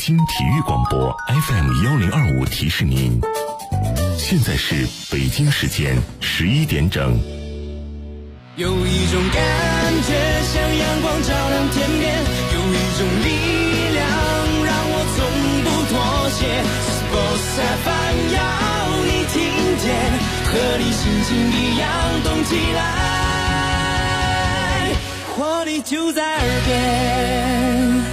京体育广播 FM1025提示您，现在是北京时间11点整。 有一种感觉像阳光照亮天边，有一种力量让我从不妥协。Sports FM 要你听见，和你心情一样动起来，活力就在耳边。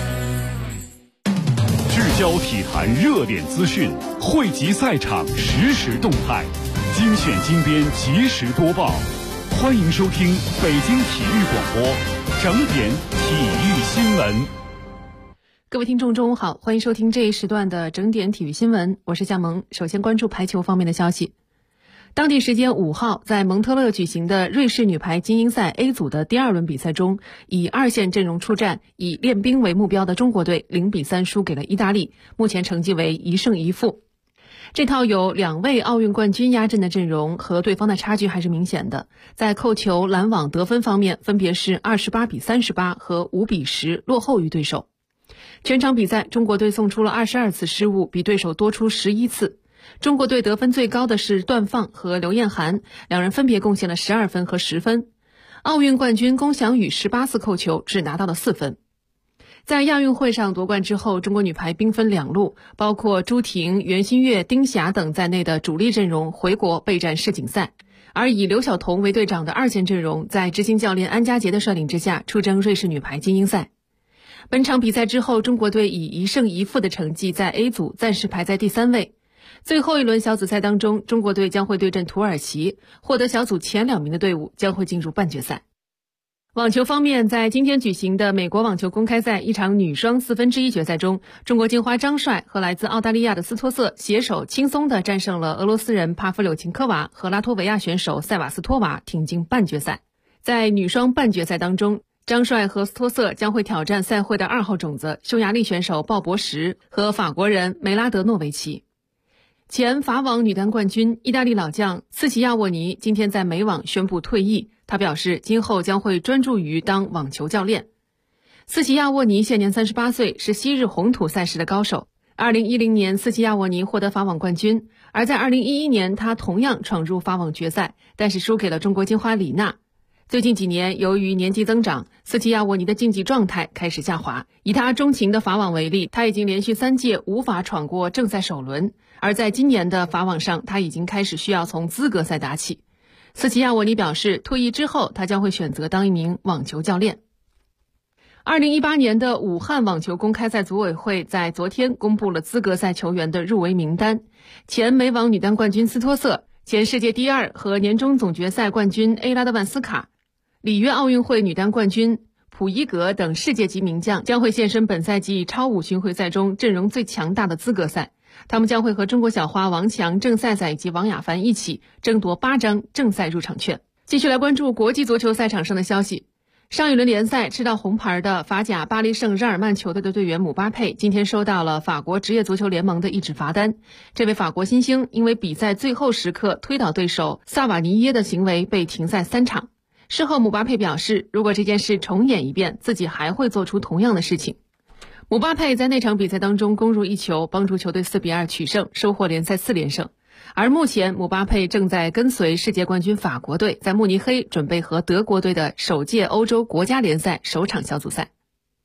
聚焦体坛热点资讯，汇集赛场实时动态，精选精编及时播报。欢迎收听北京体育广播整点体育新闻。 各位听众中午好，欢迎收听这一时段的整点体育新闻，我是夏萌。首先关注排球方面的消息。当地时间5号，在蒙特勒举行的瑞士女排精英赛 A 组的第2轮比赛中，以2线阵容出战，以练兵为目标的中国队0-3输给了意大利，目前成绩为1胜1负。这套有2位奥运冠军压阵的阵容和对方的差距还是明显的，在扣球、拦网、得分方面分别是28-38和5-10落后于对手。全场比赛，中国队送出了22次失误，比对手多出11次。中国队得分最高的是段放和刘晏含，两人分别贡献了12分和10分。奥运冠军龚翔宇18次扣球，只拿到了4分。在亚运会上夺冠之后，中国女排兵分2路，包括朱婷、袁心玥、丁霞等在内的主力阵容回国备战世锦赛，而以刘晓彤为队长的2线阵容在执行教练安家杰的率领之下出征瑞士女排精英赛。本场比赛之后，中国队以1胜1负的成绩在 A 组暂时排在第3位。最后一轮小组赛当中，中国队将会对阵土耳其，获得小组前2名的队伍将会进入半决赛。网球方面，在今天举行的美国网球公开赛一场女双1/4决赛中，中国金花张帅和来自澳大利亚的斯托瑟携手轻松地战胜了俄罗斯人帕夫柳琴科娃和拉脱维亚选手塞瓦斯托娃，挺进半决赛。在女双半决赛当中，张帅和斯托瑟将会挑战赛会的2号种子匈牙利选手鲍博什和法国人梅拉德诺维奇。前法网女单冠军、意大利老将斯奇亚沃尼今天在美网宣布退役，他表示今后将会专注于当网球教练。斯奇亚沃尼现年38岁，是昔日红土赛事的高手。2010年，斯奇亚沃尼获得法网冠军，而在2011年，他同样闯入法网决赛，但是输给了中国金花李娜。最近几年，由于年纪增长，斯奇亚沃尼的竞技状态开始下滑。以他钟情的法网为例，他已经连续3届无法闯过正赛首轮，而在今年的法网上，他已经开始需要从资格赛打起。斯奇亚沃尼表示，退役之后，他将会选择当一名网球教练。2018年的武汉网球公开赛组委会在昨天公布了资格赛球员的入围名单，前美网女单冠军斯托瑟、前世界第2和年终总决赛冠军 A 拉德万斯卡、里约奥运会女单冠军普伊格等世界级名将将会现身本赛季超5巡回赛中阵容最强大的资格赛，他们将会和中国小花王强、郑赛赛以及王雅凡一起争夺8张正赛入场券。继续来关注国际足球赛场上的消息。上一轮联赛吃到红牌的法甲巴黎圣日耳曼球队的队员姆巴佩今天收到了法国职业足球联盟的一纸罚单。这位法国新星因为比赛最后时刻推倒对手萨瓦尼耶的行为被停赛3场。事后姆巴佩表示，如果这件事重演一遍，自己还会做出同样的事情。姆巴佩在那场比赛当中攻入1球，帮助球队4-2取胜，收获联赛4连胜。而目前姆巴佩正在跟随世界冠军法国队在慕尼黑准备和德国队的首届欧洲国家联赛首场小组赛。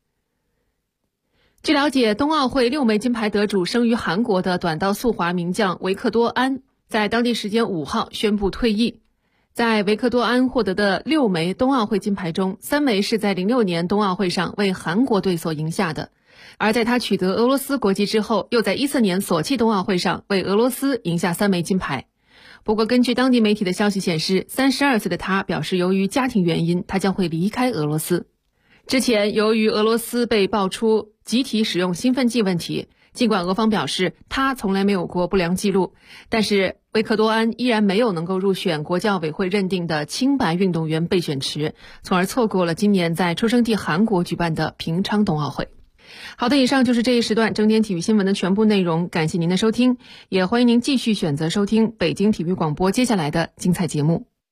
据了解，冬奥会6枚金牌得主生于韩国的短道速滑名将维克多安在当地时间5号宣布退役。在维克多安获得的6枚冬奥会金牌中，3枚是在06年冬奥会上为韩国队所赢下的，而在他取得俄罗斯国籍之后，又在14年索契冬奥会上为俄罗斯赢下3枚金牌。不过根据当地媒体的消息显示，32岁的他表示由于家庭原因，他将会离开俄罗斯。之前由于俄罗斯被爆出集体使用兴奋剂问题，尽管俄方表示他从来没有过不良记录，但是维克多安依然没有能够入选国际奥委会认定的清白运动员备选池，从而错过了今年在出生地韩国举办的平昌冬奥会。好的，以上就是这一时段整点体育新闻的全部内容，感谢您的收听，也欢迎您继续选择收听北京体育广播接下来的精彩节目。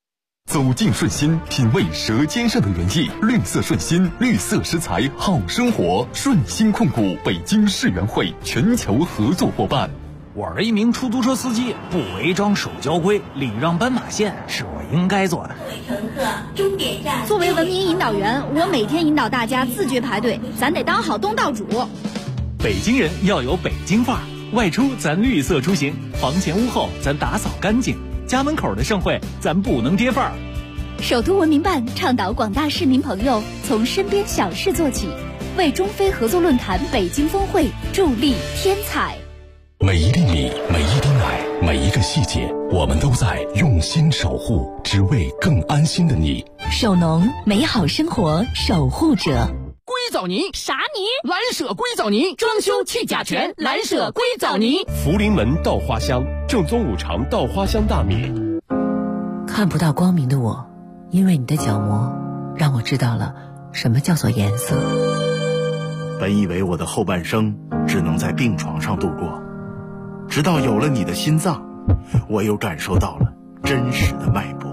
走进顺心，品味舌尖上的原意。绿色顺心，绿色食材好生活。顺心控股北京世园会全球合作伙伴。 我是一名出租车司机，不违章守交规，礼让斑马线是我应该做的。 各位乘客，终点站。 作为文明引导员，我每天引导大家自觉排队，咱得当好东道主。 北京人要有北京范儿，外出咱绿色出行，房前屋后咱打扫干净，家门口的盛会咱不能跌范儿。 首都文明办倡导广大市民朋友从身边小事做起，为中非合作论坛北京峰会助力添彩。 每一粒米，每一滴奶，每一个细节，我们都在用心守护，只为更安心的你。 首农，美好生活守护者。 硅藻泥啥泥？ 蓝舍硅藻泥，装修去甲醛，蓝舍硅藻泥。 福临门稻花香，正宗五常稻花香大米。 看不到光明的我，因为你的角膜，让我知道了什么叫做颜色。 本以为我的后半生只能在病床上度过，直到有了你的心脏，我又感受到了真实的脉搏。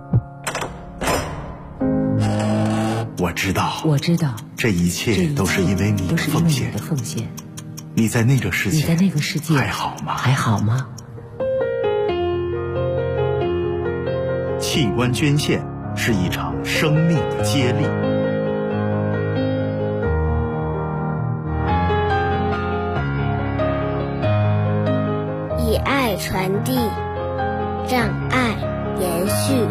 我知道，这一切都是因为你的奉献。你在那个世界还好吗？器官捐献是一场生命的接力。 以爱传递，让爱延续。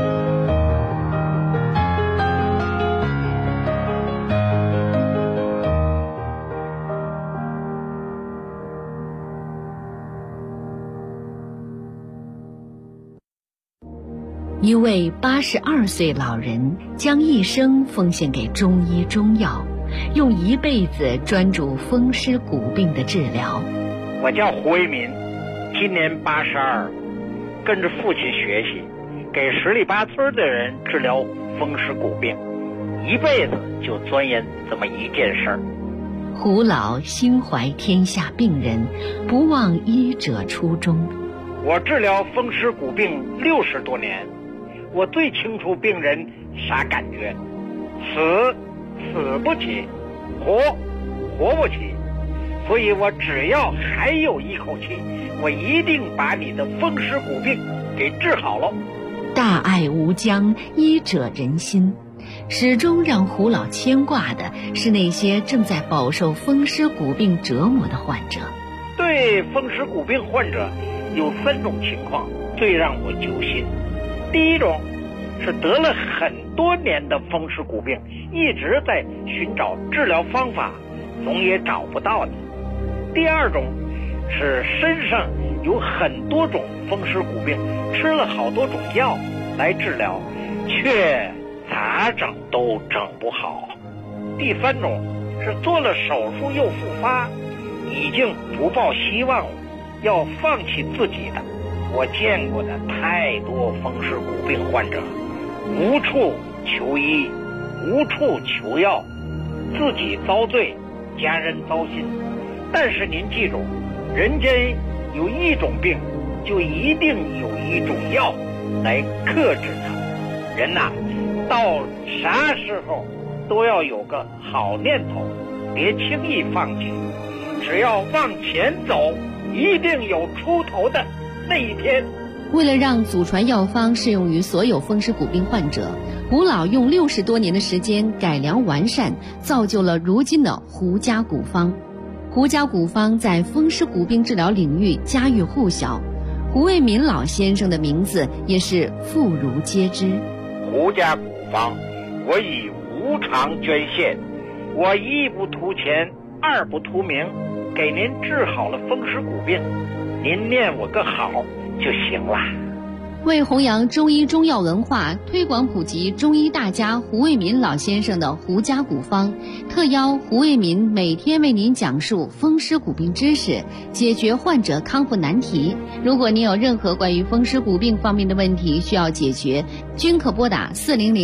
一位82岁老人将一生奉献给中医中药，用一辈子专注风湿骨病的治疗。 我叫胡为民，今年82，跟着父亲学习，给十里八村的人治疗风湿骨病，一辈子就钻研这么一件事儿。 胡老心怀天下病人，不忘医者初衷。 我治疗风湿骨病60多年，我最清楚病人啥感觉，死不起，活不起，所以我只要还有一口气，我一定把你的风湿骨病给治好了。 大爱无疆，医者仁心。始终让胡老牵挂的是那些正在饱受风湿骨病折磨的患者。 对风湿骨病患者有3种情况最让我揪心。第一种是得了很多年的风湿骨病，一直在寻找治疗方法，总也找不到的。第二种是身上有很多种风湿骨病，吃了好多种药来治疗，却咋整都整不好。第3种是做了手术又复发，已经不抱希望了，要放弃自己的。我见过的太多风湿骨病患者，无处求医，无处求药，自己遭罪，家人糟心。但是您记住，人间有一种病，就一定有一种药来克制它。人呐，到啥时候都要有个好念头，别轻易放弃。只要往前走，一定有出头的那一天。 为了让祖传药方适用于所有风湿骨病患者，胡老用60多年的时间改良完善，造就了如今的胡家骨方。胡家骨方在风湿骨病治疗领域家喻户晓，胡为民老先生的名字也是妇孺皆知。 胡家骨方，我以无偿捐献，我一不图钱，二不图名，给您治好了风湿骨病，您念我个好就行了。 为弘扬中医中药文化，推广普及中医大家胡为民老先生的胡家骨方，特邀胡为民每天为您讲述风湿骨病知识，解决患者康复难题。如果您有任何关于风湿骨病方面的问题需要解决，均可拨打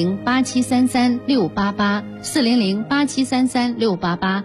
400-8733-688 400-8733-688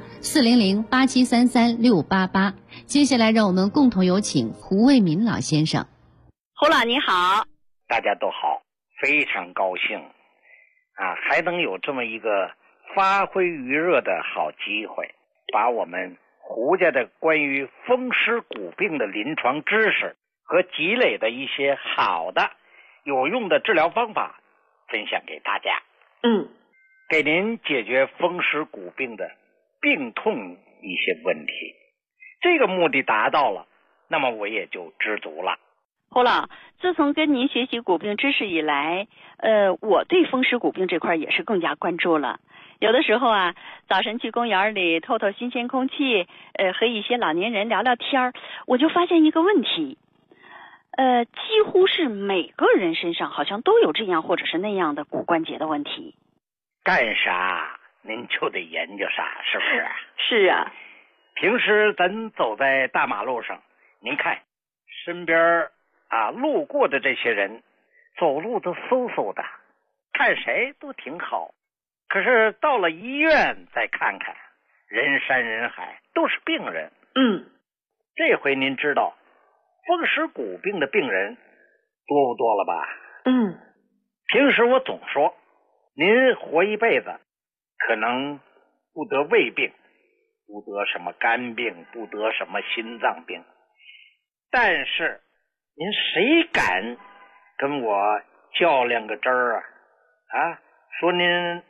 400-8733-688。接下来让我们共同有请胡为民老先生。 胡老你好。 大家都好， 非常高兴啊，还能有这么一个发挥余热的好机会，把我们胡家的关于风湿骨病的临床知识和积累的一些好的有用的治疗方法分享给大家。给您解决风湿骨病的病痛一些问题，这个目的达到了，那么我也就知足了。 胡老，自从跟您学习骨病知识以来，我对风湿骨病这块也是更加关注了。有的时候啊，早晨去公园里透透新鲜空气，和一些老年人聊聊天儿，我就发现一个问题，几乎是每个人身上好像都有这样或者是那样的骨关节的问题。 干啥您就得研究啥，是不是？ 是啊。 平时咱走在大马路上，您看身边路过的这些人走路都嗖嗖的，看谁都挺好。可是到了医院再看看，人山人海，都是病人。这回您知道风湿骨病的病人多不多了吧？平时我总说您活一辈子可能不得胃病，不得什么肝病，不得什么心脏病，但是您谁敢跟我较量个真儿啊？说您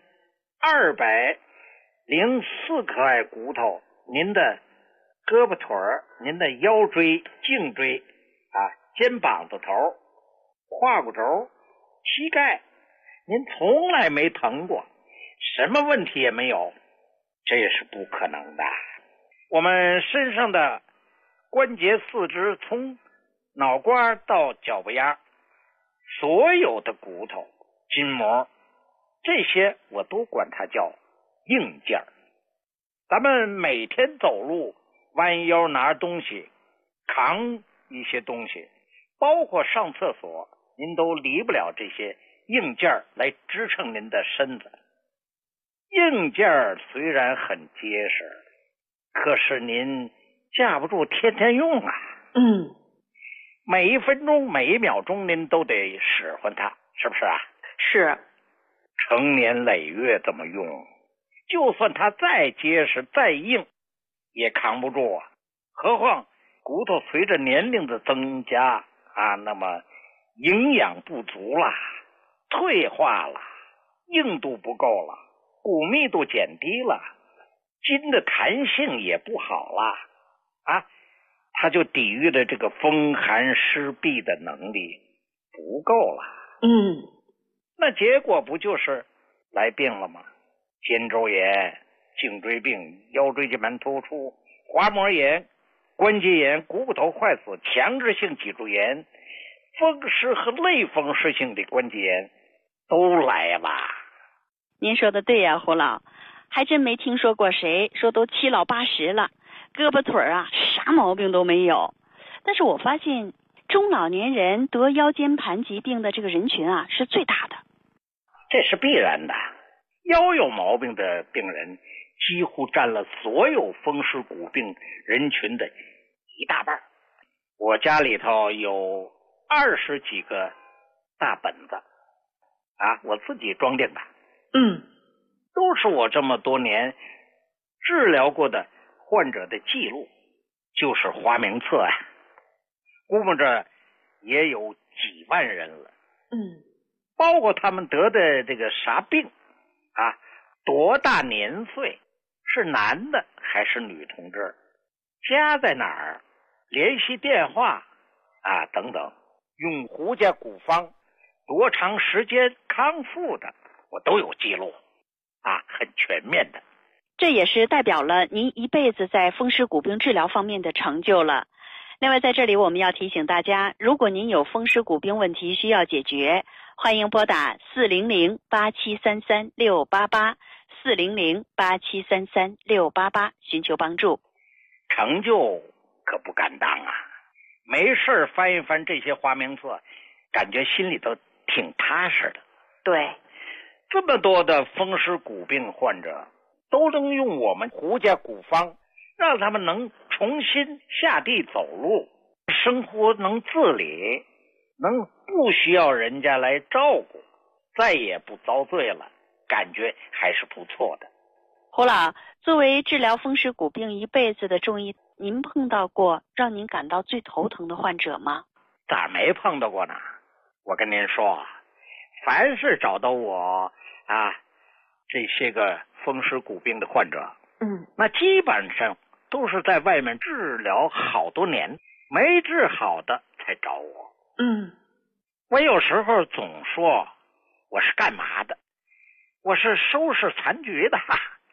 204块骨头，您的胳膊腿儿，您的腰椎、颈椎肩膀子头、胯骨轴、膝盖，您从来没疼过，什么问题也没有，这也是不可能的。我们身上的关节四肢，从脑瓜到脚背丫，所有的骨头、筋膜，这些我都管它叫硬件儿。咱们每天走路弯腰拿东西，扛一些东西，包括上厕所，您都离不了这些硬件来支撑您的身子。硬件虽然很结实，可是您架不住天天用啊。每一分钟每一秒钟您都得使唤它，是不是啊？ 是。 成年累月这么用，就算它再结实再硬也扛不住啊。何况骨头随着年龄的增加那么营养不足了，退化了，硬度不够了，骨密度减低了，筋的弹性也不好了它就抵御的这个风寒湿痹的能力不够了。那结果不就是来病了吗？肩周炎、颈椎病、腰椎间盘突出、滑膜炎、关节炎、股骨头坏死、强直性脊柱炎、风湿和类风湿性的关节炎都来了。 您说的对呀，胡老，还真没听说过谁说都7老80了，胳膊腿啥毛病都没有。但是我发现中老年人得腰间盘疾病的这个人群是最大的。 这是必然的，腰有毛病的病人几乎占了所有风湿骨病人群的一大半。我家里头有20几个大本子我自己装订的。都是我这么多年治疗过的患者的记录，就是花名册估摸着也有几万人了。包括他们得的这个啥病多大年岁，是男的还是女同志，家在哪儿，联系电话等等，用胡家骨方多长时间康复的，我都有记录很全面的。 这也是代表了您一辈子在风湿骨病治疗方面的成就了。另外在这里我们要提醒大家，如果您有风湿骨病问题需要解决，欢迎拨打400-8733-688 400-8733-688寻求帮助。 成就可不敢当没事翻一翻这些花名册，感觉心里头挺踏实的。 对， 这么多的风湿骨病患者都能用我们胡家骨方，让他们能重新下地走路，生活能自理，能不需要人家来照顾。 再也不遭罪了，感觉还是不错的。 胡老，作为治疗风湿骨病一辈子的中医，您碰到过让您感到最头疼的患者吗？ 咋没碰到过呢？我跟您说，凡是找到我这些个风湿骨病的患者，那基本上都是在外面治疗好多年没治好的才找我。我有时候总说我是干嘛的，我是收拾残局的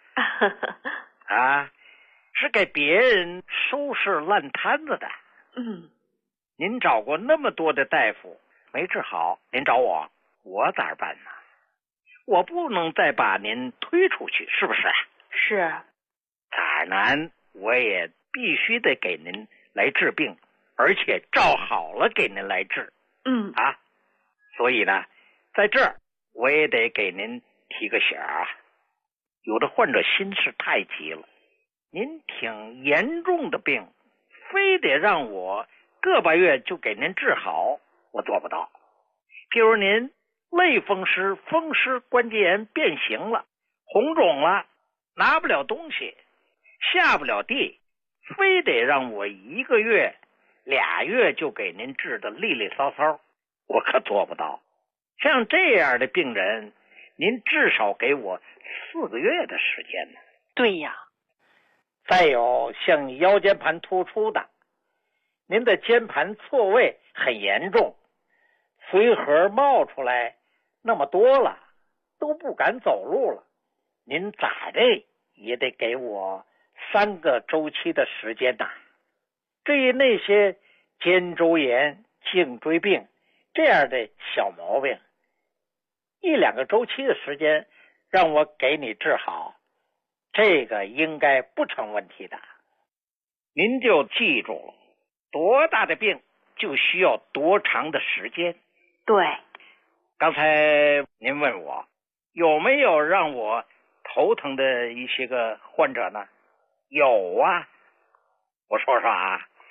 是给别人收拾烂摊子的。您找过那么多的大夫没治好，您找我，我咋办呢？我不能再把您推出去，是不是？ 是。 咋难我也必须得给您来治病，而且照好了给您来治。所以呢，在这儿我也得给您提个醒有的患者心事太急了，您挺严重的病，非得让我个把月就给您治好，我做不到。譬如您类风湿、风湿关节炎变形了，红肿了，拿不了东西，下不了地，非得让我1个月、2月就给您治得利利索索，我可做不到。像这样的病人，您至少给我4个月的时间呢。 对呀。 再有像腰间盘突出的，您的间盘错位很严重，髓核冒出来那么多了，都不敢走路了，您咋的也得给我3个周期的时间呐。至于那些肩周炎、颈椎病这样的小毛病，1-2个周期的时间让我给你治好，这个应该不成问题的。您就记住了，多大的病就需要多长的时间。 对。 刚才您问我有没有让我头疼的一些个患者呢？有啊。我说说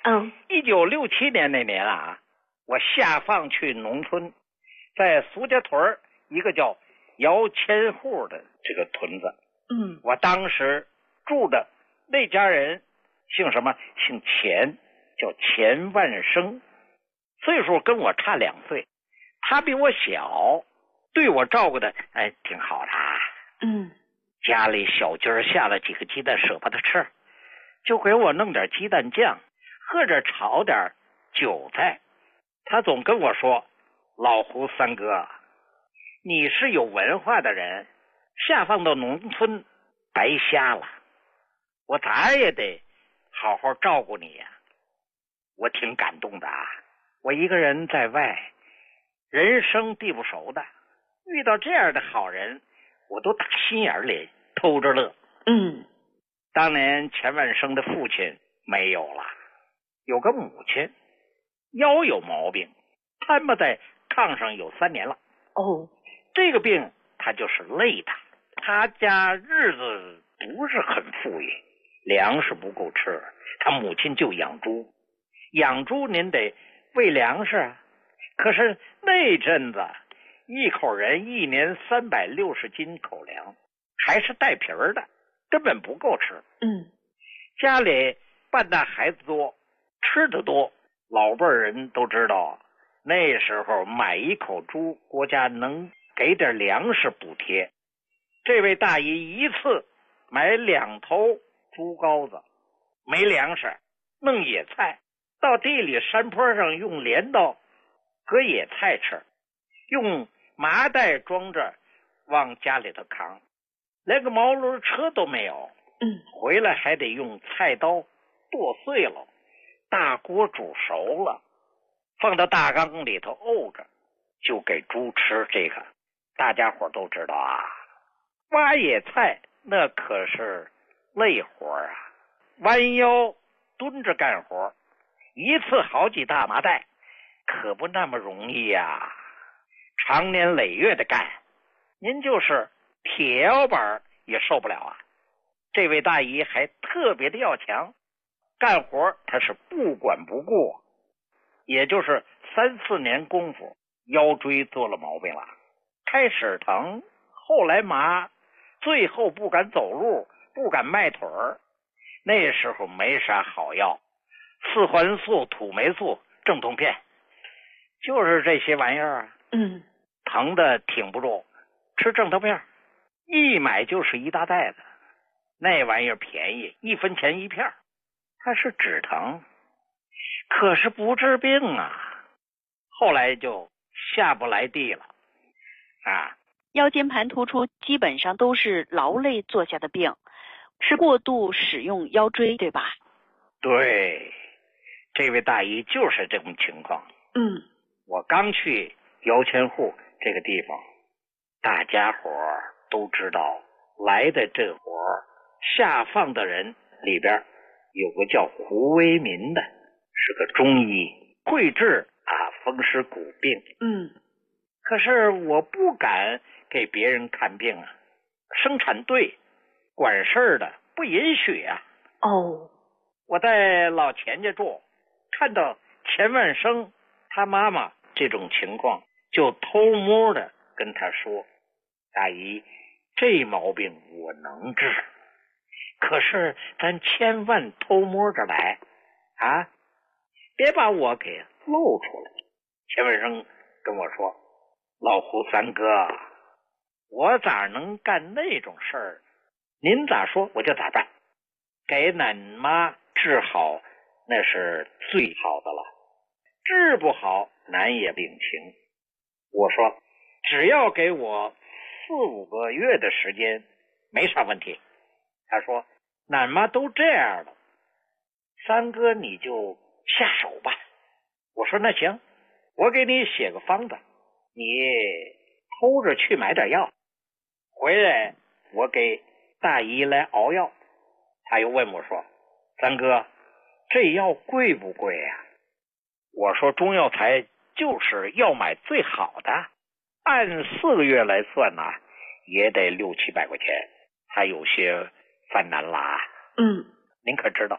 1967年那年我下放去农村，在苏家屯一个叫姚千户的这个屯子。我当时住的那家人姓什么？姓钱，叫钱万生，岁数跟我差2岁，他比我小，对我照顾的挺好的家里小鸡儿下了几个鸡蛋舍不得吃，就给我弄点鸡蛋酱，或者炒点韭菜。他总跟我说，老胡三哥，你是有文化的人，下放到农村白瞎了，我咋也得好好照顾你呀。我挺感动的我一个人在外，人生地不熟的，遇到这样的好人，我都打心眼里偷着乐。当年钱万生的父亲没有了，有个母亲腰有毛病，瘫巴在炕上有3年了。这个病他就是累的，他家日子不是很富裕，粮食不够吃，他母亲就养猪。养猪您得喂粮食可是那阵子一口人1年360斤口粮，还是带皮儿的，根本不够吃。家里半大孩子多，吃的多，老辈人都知道，那时候买1口猪，国家能给点粮食补贴。这位大姨一次买2头猪羔子，没粮食，弄野菜，到地里山坡上用镰刀割野菜吃，用麻袋装着往家里头扛，连个毛驴车都没有。回来还得用菜刀剁碎了，大锅煮熟了，放到大缸里头沤着，就给猪吃。这个大家伙都知道挖野菜那可是累活弯腰蹲着干活，一次好几大麻袋，可不那么容易长年累月的干，您就是铁腰板也受不了这位大姨还特别的要强，干活她是不管不顾，也就是3-4年功夫，腰椎做了毛病了， 开始疼，后来麻，最后不敢走路，不敢迈腿儿。那时候没啥好药，四环素、土霉素、镇痛片，就是这些玩意儿啊。疼的挺不住，吃镇痛片，一买就是一大袋子。那玩意儿便宜，1分钱一片，它是止疼，可是不治病啊。后来就下不来地了啊。 腰间盘突出基本上都是劳累做下的病，是过度使用腰椎，对吧？ 对，这位大姨就是这种情况。我刚去摇钱户这个地方，大家伙都知道来的这伙下放的人里边有个叫胡为民的，是个中医，会治风湿骨病。可是我不敢给别人看病啊，生产队管事儿的不允许啊。我在老钱家住，看到钱万生他妈妈这种情况，就偷摸的跟他说，大姨，这毛病我能治，可是咱千万偷摸着来啊，别把我给露出来。钱万生跟我说，老胡三哥，我咋能干那种事儿？您咋说我就咋办，给俺妈治好那是最好的了，治不好咱也领情。我说只要给我4、5个月的时间没啥问题。他说俺妈都这样了，三哥你就下手吧。我说那行，我给你写个方子，你偷着去买点药，回来我给大姨来熬药。他又问我说，三哥，这药贵不贵呀？我说中药材就是要买最好的，按4个月来算呐，也得6、700块钱，还有些犯难啦。您可知道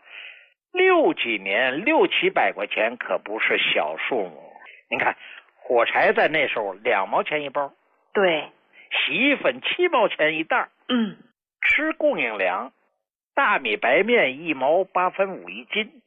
，6几年6、700块钱可不是小数目。您看，火柴在那时候2毛钱一包， 对， 洗衣粉7毛钱一袋，吃供应粮，大米白面1毛8分5一斤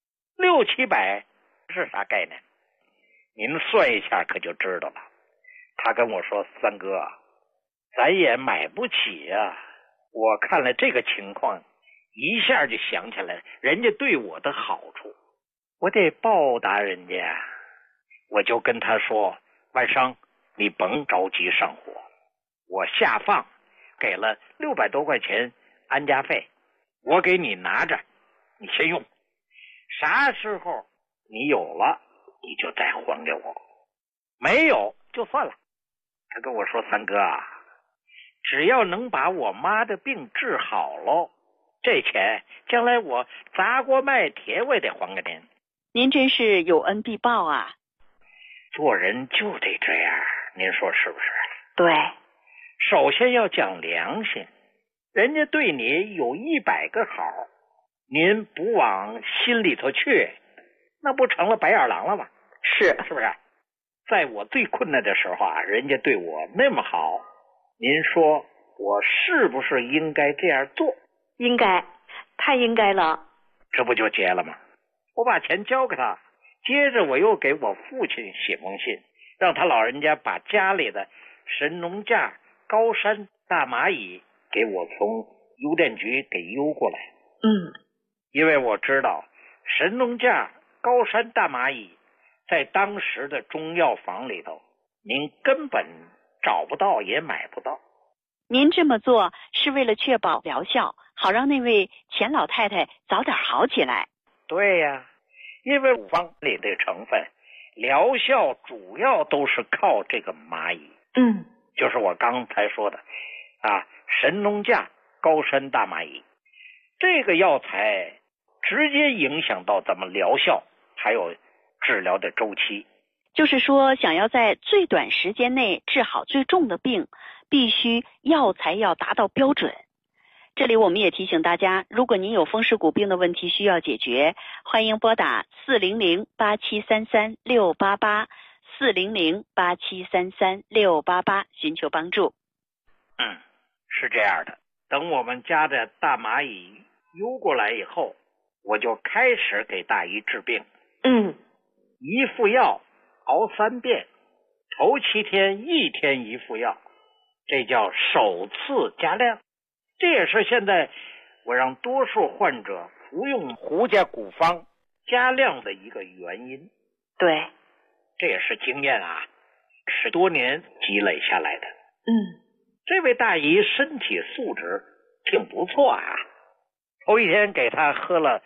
，6、700是啥概念？您算一下可就知道了。他跟我说，三哥，咱也买不起啊。我看了这个情况，一下就想起来人家对我的好处，我得报答人家。我就跟他说，万生，你甭着急上火，我下放给了600多块钱安家费，我给你拿着，你先用，啥时候你有了你就再还给我，没有就算了。他跟我说，三哥啊，只要能把我妈的病治好喽，这钱将来我砸锅卖铁我也得还给您。 您真是有恩必报啊。 做人就得这样，您说是不是？ 对， 首先要讲良心，人家对你有100个好，您不往心里头去，那不成了白眼狼了吗？是不是？在我最困难的时候啊，人家对我那么好，您说我是不是应该这样做？ 应该，太应该了。 这不就结了吗？我把钱交给他，接着我又给我父亲写封信，让他老人家把家里的神农架、高山大蚂蚁给我从邮电局给邮过来。因为我知道神农架、高山大蚂蚁在当时的中药房里头，您根本找不到也买不到。 您这么做是为了确保疗效，好让那位钱老太太早点好起来。 对呀，因为五方里的成分疗效主要都是靠这个蚂蚁。就是我刚才说的神农架、高山大蚂蚁，这个药材直接影响到咱们疗效还有治疗的周期。 就是说，想要在最短时间内治好最重的病，必须药材要达到标准。这里我们也提醒大家，如果您有风湿骨病的问题需要解决，欢迎拨打400-8733-688 400-8733-688寻求帮助。 是这样的，等我们家的大蚂蚁邮过来以后，我就开始给大姨治病。一副药熬3遍，头7天1天1副药，这叫首次加量。这也是现在我让多数患者服用胡家古方加量的一个原因。 对， 这也是经验啊，10多年积累下来的。这位大姨身体素质挺不错啊，头1天给她喝了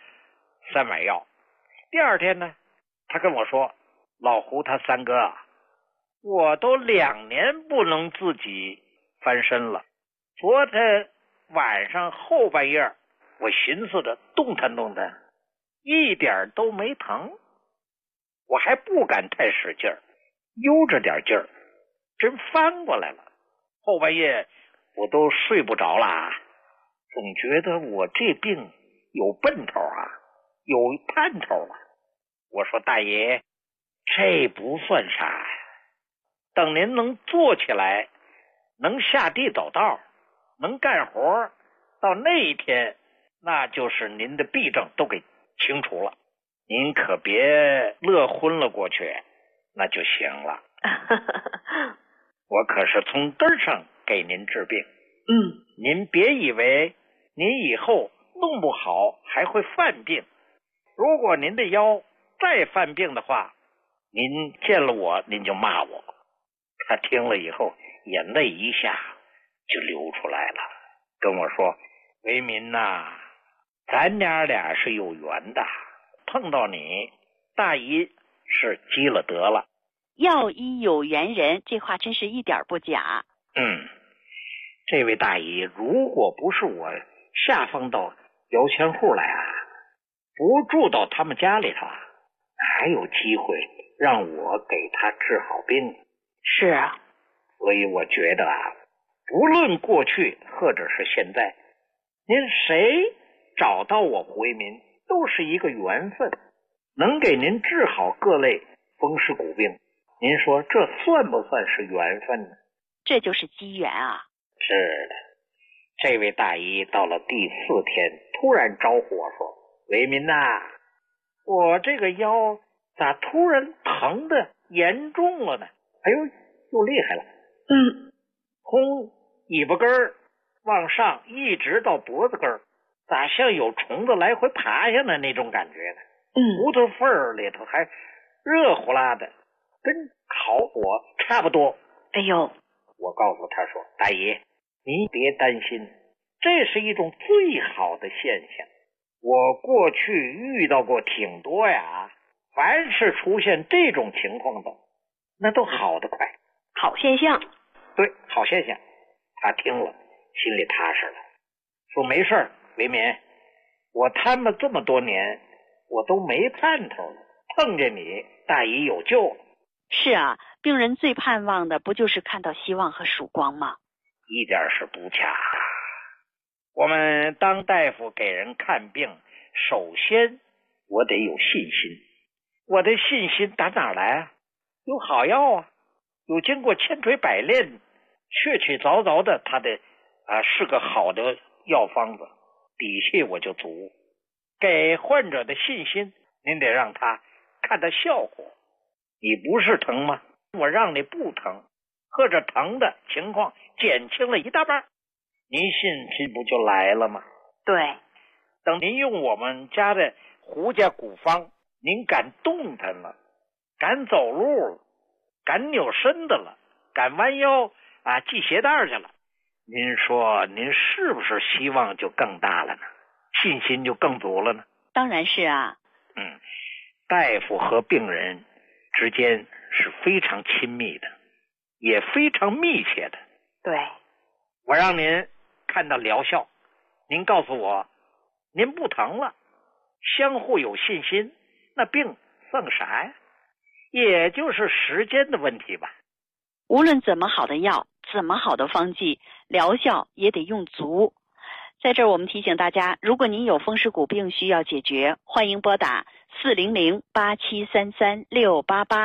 3碗药，第2天呢，她跟我说，老胡他3哥啊，我都2年不能自己翻身了，昨天晚上后半夜我寻思着动弹动弹，一点都没疼，我还不敢太使劲儿，悠着点劲儿，真翻过来了。后半夜我都睡不着啦，总觉得我这病有奔头啊，有盼头啊。我说大爷，这不算啥呀，等您能坐起来，能下地走道，能干活，到那一天，那就是您的弊症都给清除了。您可别乐昏了过去，那就行了。我可是从根上给您治病。您别以为您以后弄不好还会犯病，如果您的腰再犯病的话，您见了我您就骂我。他听了以后眼泪一下就流出来了，跟我说，为民呐，咱俩是有缘的，碰到你大姨是积了德了。 药医有缘人，这话真是一点不假。 这位大姨如果不是我下放到摇钱户来啊，不住到他们家里头啊，哪有机会让我给他治好病？ 是啊， 所以我觉得啊，不论过去或者是现在，您谁找到我胡为民都是一个缘分，能给您治好各类风湿骨病，您说这算不算是缘分呢？ 这就是机缘啊。 是的，这位大姨到了第4天突然招呼我说，为民呐，我这个腰咋突然疼的严重了呢？哎呦，又厉害了。从尾巴根儿往上一直到脖子根儿，咋像有虫子来回爬下的那种感觉呢？骨头缝儿里头还热乎辣的，跟烤火差不多。 哎呦， 我告诉他说，大姨，您别担心，这是一种最好的现象。我过去遇到过挺多呀，凡是出现这种情况的，那都好得快。 好现象。 对，好现象。他听了心里踏实了，说没事儿，为民，我摊吧这么多年，我都没盼头了，碰见你大姨有救了。 是啊，病人最盼望的不就是看到希望和曙光吗？ 一点是不假。我们当大夫给人看病，首先我得有信心。我的信心打哪来啊？有好药啊，有经过千锤百炼，确确凿凿的，它的是个好的药方子，底气我就足。给患者的信心，您得让他看到效果。你不是疼吗？我让你不疼，或者疼的情况减轻了一大半，您信心不就来了吗？ 对， 等您用我们家的胡家古方，您敢动弹了，敢走路了，敢扭身子了，敢弯腰系鞋带去了，您说您是不是希望就更大了呢？信心就更足了呢？ 当然是啊。 大夫和病人之间是非常亲密的，也非常密切的。 对， 我让您看到疗效，您告诉我您不疼了，相互有信心，那病算啥呀？也就是时间的问题吧。 无论怎么好的药，怎么好的方剂，疗效也得用足。在这儿我们提醒大家，如果您有风湿骨病需要解决，欢迎拨打400-8733-688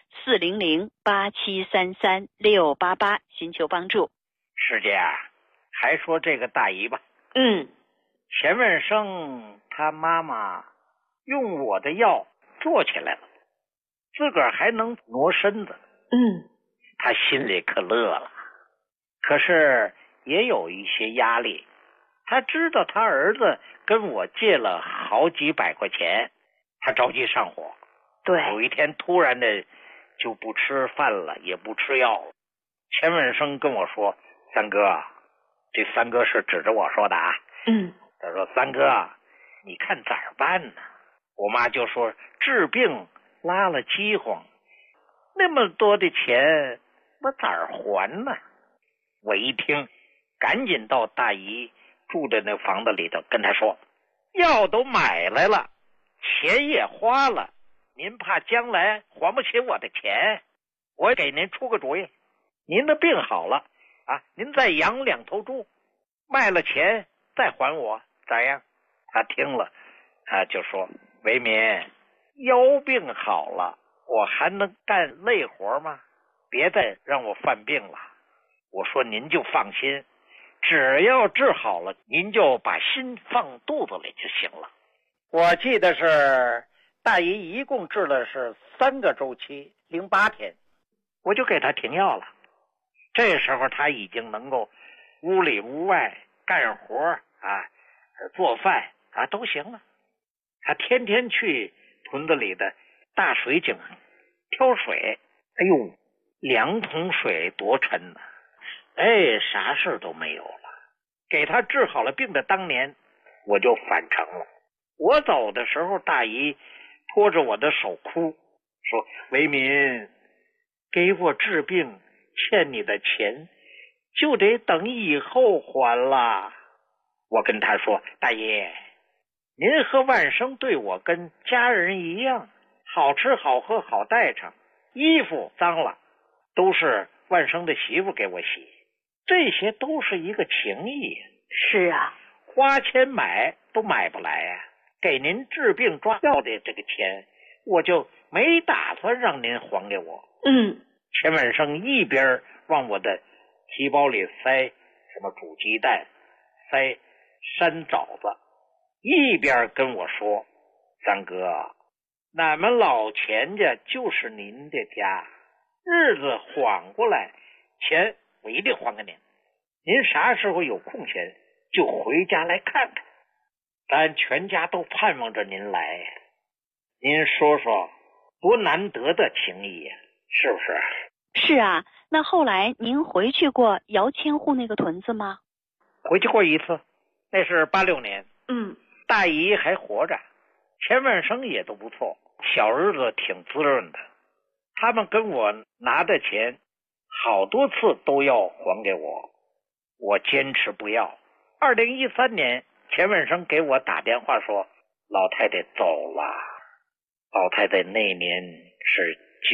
400-8733-688寻求帮助。 师姐啊，还说这个大姨吧。钱文生他妈妈用我的药做起来了，自个儿还能挪身子。他心里可乐了，可是也有一些压力。他知道他儿子跟我借了好几百块钱，他着急上火。 对， 有一天突然的就不吃饭了，也不吃药了。钱文生跟我说：“三哥，这三哥是指着我说的啊。他说：“三哥，你看咋办呢？”我妈就说：“治病拉了饥荒，那么多的钱，我咋还呢？”我一听，赶紧到大姨住的那房子里头跟他说：“药都买来了，钱也花了，您怕将来还不起我的钱，我给您出个主意，您的病好了啊，您再养2头猪，卖了钱再还我，咋样？”他听了，他就说：“为民，腰病好了，我还能干累活吗？别再让我犯病了。”我说：“您就放心，只要治好了，您就把心放肚子里就行了。”我记得是大姨一共治了是3个周期08天，我就给他停药了。这时候他已经能够屋里屋外干活啊，做饭啊都行了。他天天去屯子里的大水井挑水，哎呦，2桶水多沉呢！啥事都没有了。给他治好了病的当年，我就返程了。我走的时候，大姨拖着我的手哭，说：“为民，给我治病欠你的钱，就得等以后还了。”我跟他说：“大爷，您和万生对我跟家人一样，好吃好喝好待着，衣服脏了都是万生的媳妇给我洗，这些都是一个情谊。” 是啊， 花钱买都买不来呀。给您治病抓药的这个钱，我就没打算让您还给我。钱文生一边往我的提包里塞什么煮鸡蛋，塞山枣子，一边跟我说：“三哥，俺们老钱家就是您的家，日子缓过来，钱我一定还给您。您啥时候有空闲就回家来看看，咱全家都盼望着您来呀。您说说，多难得的情谊呀，是不是？” 是啊，那后来您回去过姚千户那个屯子吗？ 回去过一次，那是86年。大姨还活着，钱万生也都不错，小日子挺滋润的。他们跟我拿的钱，好多次都要还给我，我坚持不要。2013年，钱万生给我打电话说，老太太走了。老太太那年是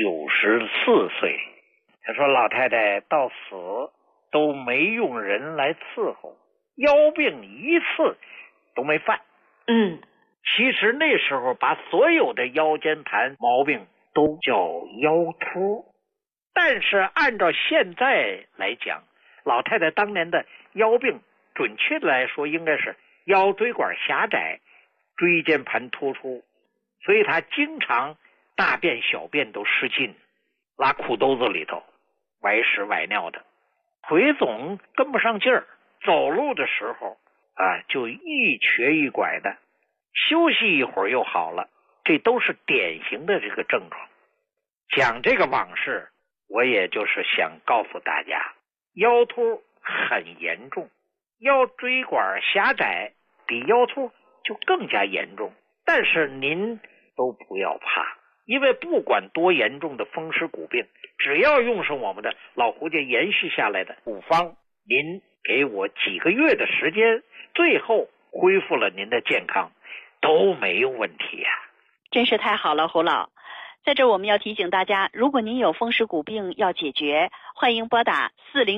94岁，他说老太太到死都没用人来伺候，腰病一次都没犯。其实那时候把所有的腰间盘毛病都叫腰突，但是按照现在来讲，老太太当年的腰病准确的来说应该是腰椎管狭窄，椎间盘突出，所以她经常大便小便都失禁，拉裤兜子里头，崴屎崴尿的，腿总跟不上劲儿，走路的时候就一瘸一拐的，休息一会儿又好了，这都是典型的这个症状。讲这个往事，我也就是想告诉大家，腰突很严重，腰椎管狭窄比腰突就更加严重，但是您都不要怕，因为不管多严重的风湿骨病，只要用上我们的老胡家延续下来的古方，您给我几个月的时间，最后恢复了您的健康，都没有问题呀。 真是太好了，胡老。在这我们要提醒大家，如果您有风湿骨病要解决，欢迎拨打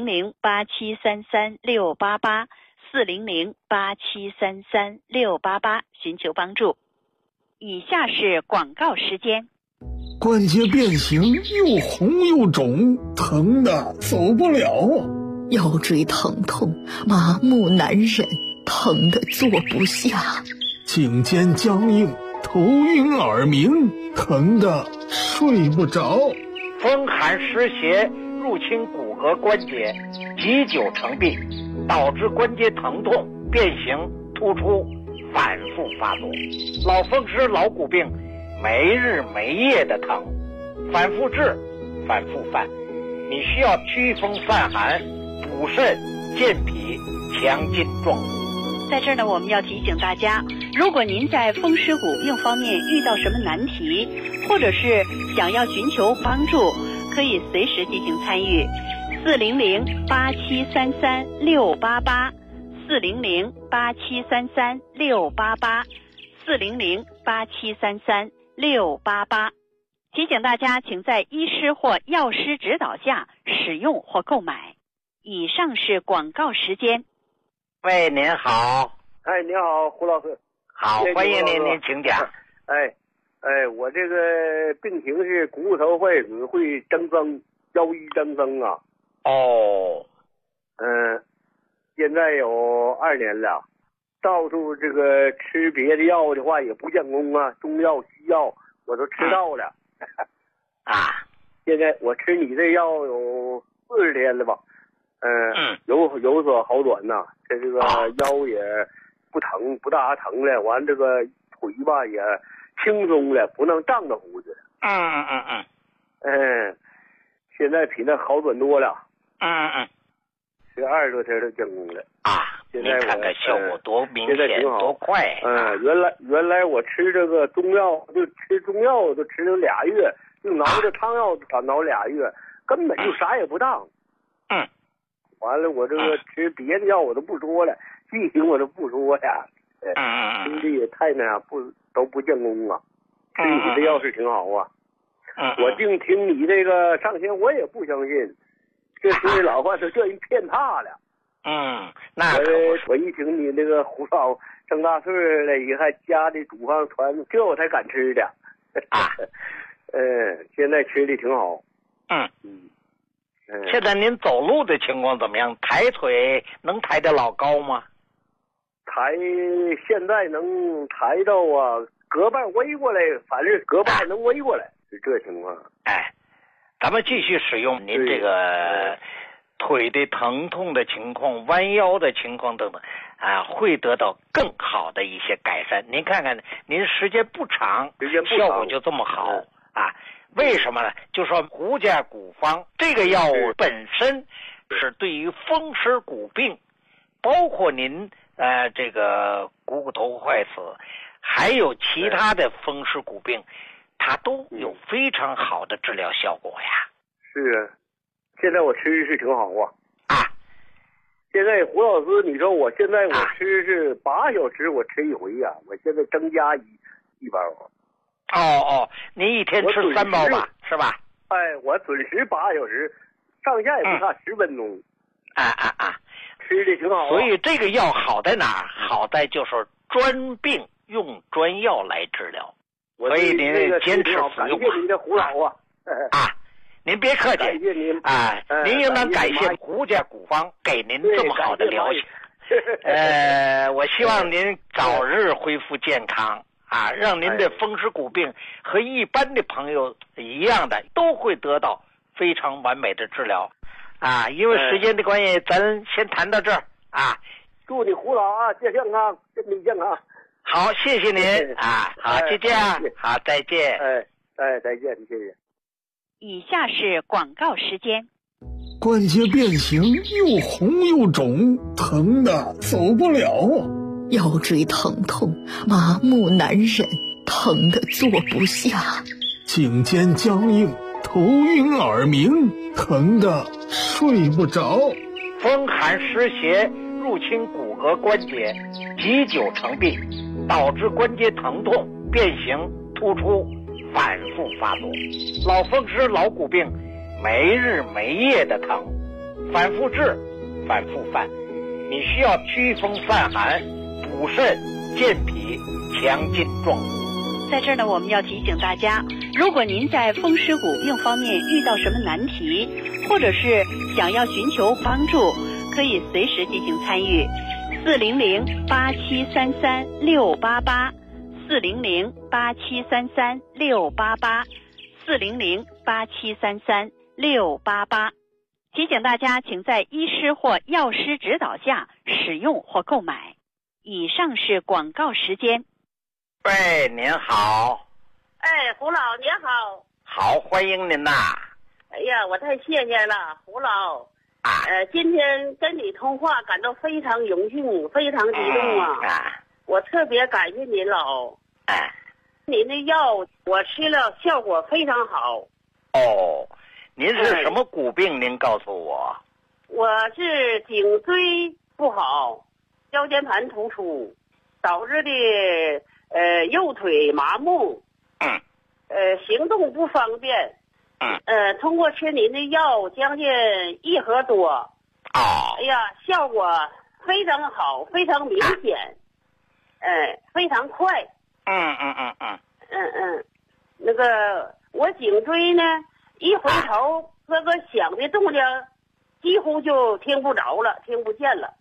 400-8733-688 400-8733-688寻求帮助。以下是广告时间。 关节变形，又红又肿，疼的走不了啊！ 腰椎疼痛，麻木难忍，疼的坐不下。 颈肩僵硬，头晕耳鸣，疼的睡不着。 风寒湿邪入侵骨骼关节，积久成病，导致关节疼痛、变形、突出，反复发作。老风湿、老骨病没日没夜的疼，反复治，反复犯。你需要驱风散寒、补肾、健脾、强筋壮骨。 在这儿呢，我们要提醒大家，如果您在风湿骨病方面遇到什么难题，或者是想要寻求帮助，可以随时进行参与。400-8733-688 400-8733-688 400-8733-688。提醒大家，请在医师或药师指导下使用或购买。以上是广告时间。 喂，您好。 哎，您好，胡老师。 好，欢迎您，您请讲。 我这个病情是股骨头坏死会增生，腰肌增生啊。 哦。 现在有2年了，到处这个吃别的药的话也不见功啊，中药西药我都吃到了。现在我吃你这药有40天了吧？有所好转呐，这个腰也不疼，不大疼了，完这个腿吧也轻松了，不能胀着胡子了。现在比那好转多了。20多天就见功了。现在你看看效果多明显，多快。 原来我吃这个中药，就吃中药都吃了2月，就熬着汤药熬2月，根本就啥也不当。完了，我这个吃别的药我都不说了，剂型我都不说呀。吃的也太那都不见功啊。吃你的药是挺好啊。我净听你这个上前，我也不相信。这心里老话是这一骗他了。 那我一听你那个胡老挣大岁了，也还家里祖上传，这我才敢吃的。现在吃的挺好。 现在您走路的情况怎么样？抬腿能抬得老高吗？ 现在能抬到啊，胳膊围过来，反正胳膊能围过来，是这情况。 咱们继续使用您这个腿的疼痛的情况、弯腰的情况等等，会得到更好的一些改善。您看看，您时间不长，效果就这么好为什么呢？就说胡家骨方这个药物本身是对于风湿骨病，包括您这个股骨头坏死，还有其他的风湿骨病，它都有非常好的治疗效果呀。 是啊，现在我吃是挺好现在胡老师，你说我现在我吃是8小时我吃一回呀，我现在增加一包。您一天吃3包吧，是吧？我准时8小时，上下也不差10分钟。吃的挺好。 所以这个药好在哪儿？好在就是专病用专药来治疗。所以您坚持服用。 感谢您的胡老您别客气。 感谢您您应当感谢胡家骨方给您这么好的疗效。我希望您早日恢复健康让您的风湿骨病和一般的朋友一样的，都会得到非常完美的治疗因为时间的关系，咱先谈到这儿祝你胡老健康，身体健康。 好，谢谢您好，就这样，好，再见。 再见，谢谢。 以下是广告时间。 关节变形，又红又肿，疼的走不了啊！ 腰椎疼痛，麻木难忍，疼的坐不下。 颈肩僵硬，头晕耳鸣，疼的睡不着。 风寒湿邪入侵骨骼关节，积久成病，导致关节疼痛、变形、突出，反复发作。老风湿、老骨病没日没夜的疼，反复治，反复犯。你需要驱风散寒、补肾、健脾、强筋壮骨。 在这儿呢，我们要提醒大家， 如果您在风湿骨病方面遇到什么难题，或者是想要寻求帮助，可以随时进行参与。400-8733-688 400-8733-688 400-8733-688。提醒大家，请在医师或药师指导下使用或购买。以上是广告时间。 喂，您好。 哎，胡老您好。 好，欢迎您呐。 哎呀，我太谢谢了，胡老。今天跟你通话感到非常荣幸，非常激动啊！我特别感谢您老。您的药我吃了，效果非常好。 哦，您是什么骨病？您告诉我。 我是颈椎不好，腰间盘突出，导致的右腿麻木。行动不方便。通过吃您的药将近1盒多。哎呀，效果非常好，非常明显。非常快。那个我颈椎呢，一回头那个响的动静几乎就听不着了，听不见了。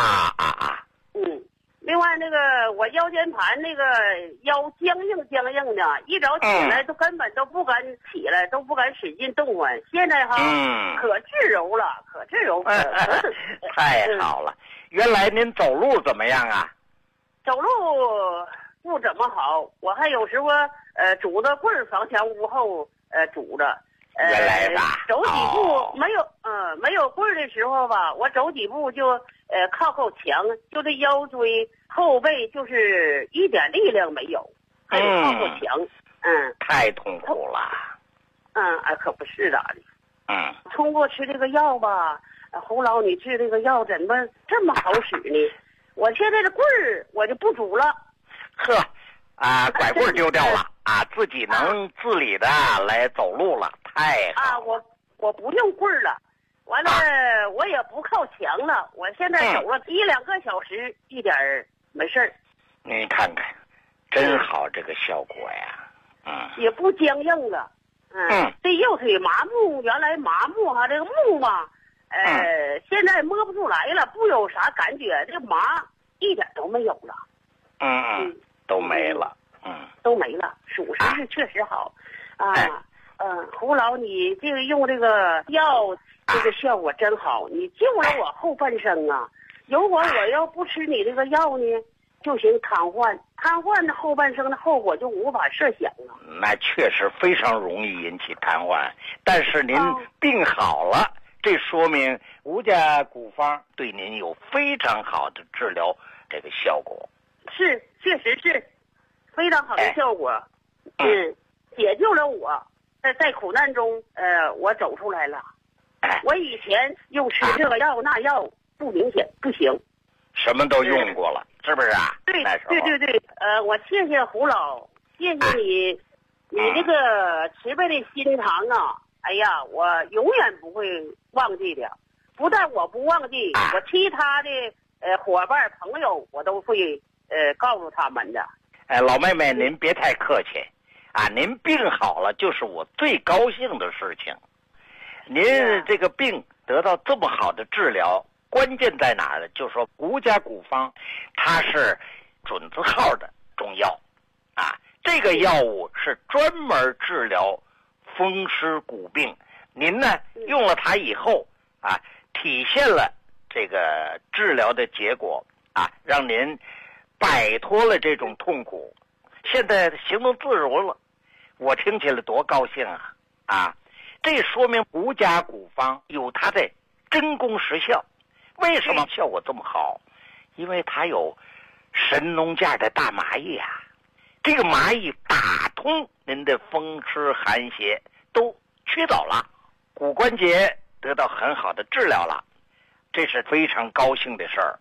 另外那个我腰间盘那个腰僵硬的，一早起来都根本都不敢起来，都不敢使劲动弹。现在哈，可自由了，可自由。 太好了。原来您走路怎么样啊？ 走路不怎么好，我还有时候拄着棍儿房前屋后拄着。 原来吧。 走几步没有棍儿的时候吧，我走几步就靠墙，就这腰椎后背就是一点力量没有，还得靠墙。 太痛苦了。 可不是咋的。通过吃这个药吧，胡老你治这个药怎么这么好使呢？我现在的棍儿我就不拄了。 拐棍丢掉了自己能自理的来走路了，太好了。 我不用棍儿了，完了我也不靠墙了，我现在走了1-2个小时一点没事儿。 您看看，真好这个效果呀。 也不僵硬了。这右腿麻木，原来麻木这个木嘛，现在摸不出来了，不有啥感觉，这麻一点都没有了。 都没了。 都没了，属实是确实好。胡老你这个用这个药，这个效果真好，你救了我后半生啊！如果我要不吃你这个药呢，就行瘫痪的后半生的后果就无法设想了。 那确实非常容易引起瘫痪，但是您病好了，这说明吴家古方对您有非常好的治疗这个效果。 是，确实是非常好的效果。解救了我，在苦难中，我走出来了。我以前又吃这个药那药不明显，不行。 什么都用过了，是不是啊？ 对。我谢谢胡老，谢谢你，你这个慈悲的心肠啊！哎呀，我永远不会忘记的。不但我不忘记，我其他的伙伴朋友我都会告诉他们的。 老妹妹，您别太客气您病好了就是我最高兴的事情。您这个病得到这么好的治疗，关键在哪儿呢？就是说吴家古方它是准字号的中药这个药物是专门治疗风湿骨病。您呢用了它以后体现了这个治疗的结果让您摆脱了这种痛苦，现在行动自如了，我听起来多高兴这说明吴家古方有它的真功实效。为什么效果这么好？因为它有神农架的大麻叶这个麻叶打通您的风湿寒邪，都驱走了，骨关节得到很好的治疗了，这是非常高兴的事儿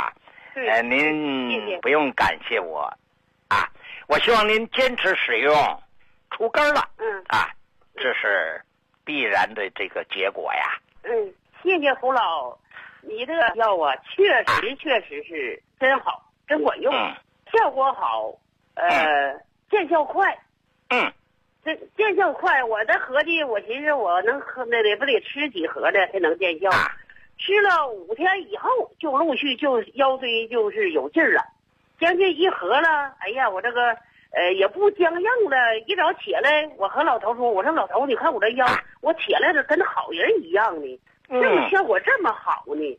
您不用感谢我我希望您坚持使用，出根了这是必然的这个结果呀。 谢谢胡老，你这个药确实是真好，真管用，效果好，见效快。 这见效快，我这合计，我寻思我能喝那得不得吃几盒的才能见效？吃了5天以后，就陆续就腰椎就是有劲儿了，将近1盒了。哎呀，我这个也不僵硬了，一早起来，我和老头说，我说老头，你看我这腰，我起来的跟好人一样呢，这么效果这么好呢？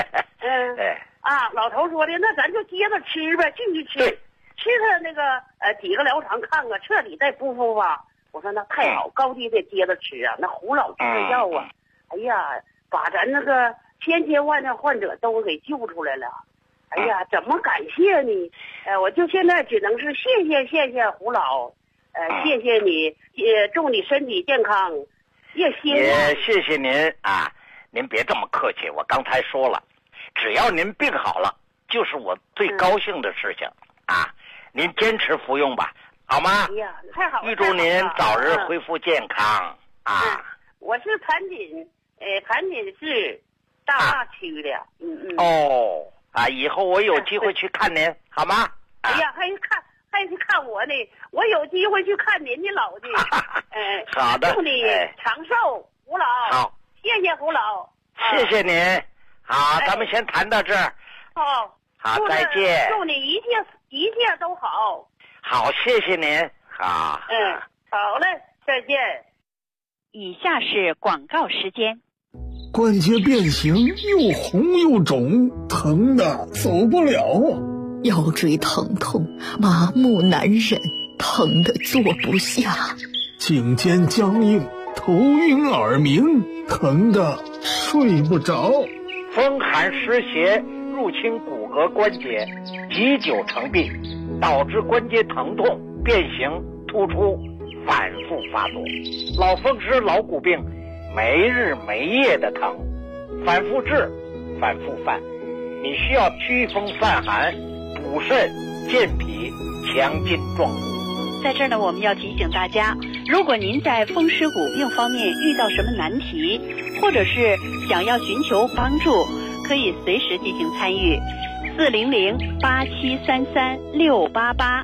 老头说的，那咱就接着吃呗，继续吃，吃他那个几个疗程看看，彻底再不复发。我说那太好，高低得接着吃啊，那胡老吃的药啊，哎呀，把咱那个千千万万患者都给救出来了。哎呀，怎么感谢你？我就现在只能是谢谢胡老，谢谢你，祝你身体健康，也谢谢您啊！您别这么客气，我刚才说了，只要您病好了，就是我最高兴的事情啊！您坚持服用吧，好吗？ 哎呀，太好了！ 预祝您早日恢复健康啊！ 我是盘锦，盘锦市大坝区的， 以后我有机会去看您，好吗？ 哎呀，还去看我呢，我有机会去看您的老的。 好的， 祝你长寿，胡老。 好， 谢谢胡老。 谢谢您。好，咱们先谈到这儿。好，再见。 祝你一切都好。 好，谢谢您。好。 好嘞，再见。 以下是广告时间。 关节变形，又红又肿，疼的走不了啊！ 腰椎疼痛，麻木难忍，疼的坐不下； 颈肩僵硬，头晕耳鸣，疼的睡不着。 风寒湿邪入侵骨骼关节，积久成病，导致关节疼痛、变形、突出，反复发作。老风湿、老骨病没日没夜的疼，反复治，反复犯。你需要祛风散寒、补肾健脾、强筋壮骨。 在这儿呢，我们要提醒大家，如果您在风湿骨病方面遇到什么难题，或者是想要寻求帮助，可以随时进行参与。400-8733-688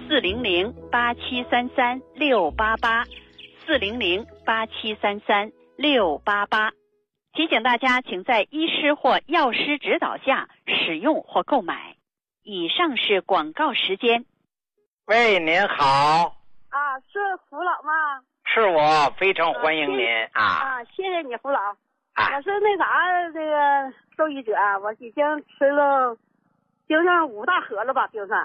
400-8733-688 400-8733-688。提醒大家，请在医师或药师指导下使用或购买。以上是广告时间。 喂，您好。 是胡老吗？ 是我，非常欢迎您谢谢你，胡老。我是那啥，这个受益者，我已经吃了，就像5大盒了吧，就算。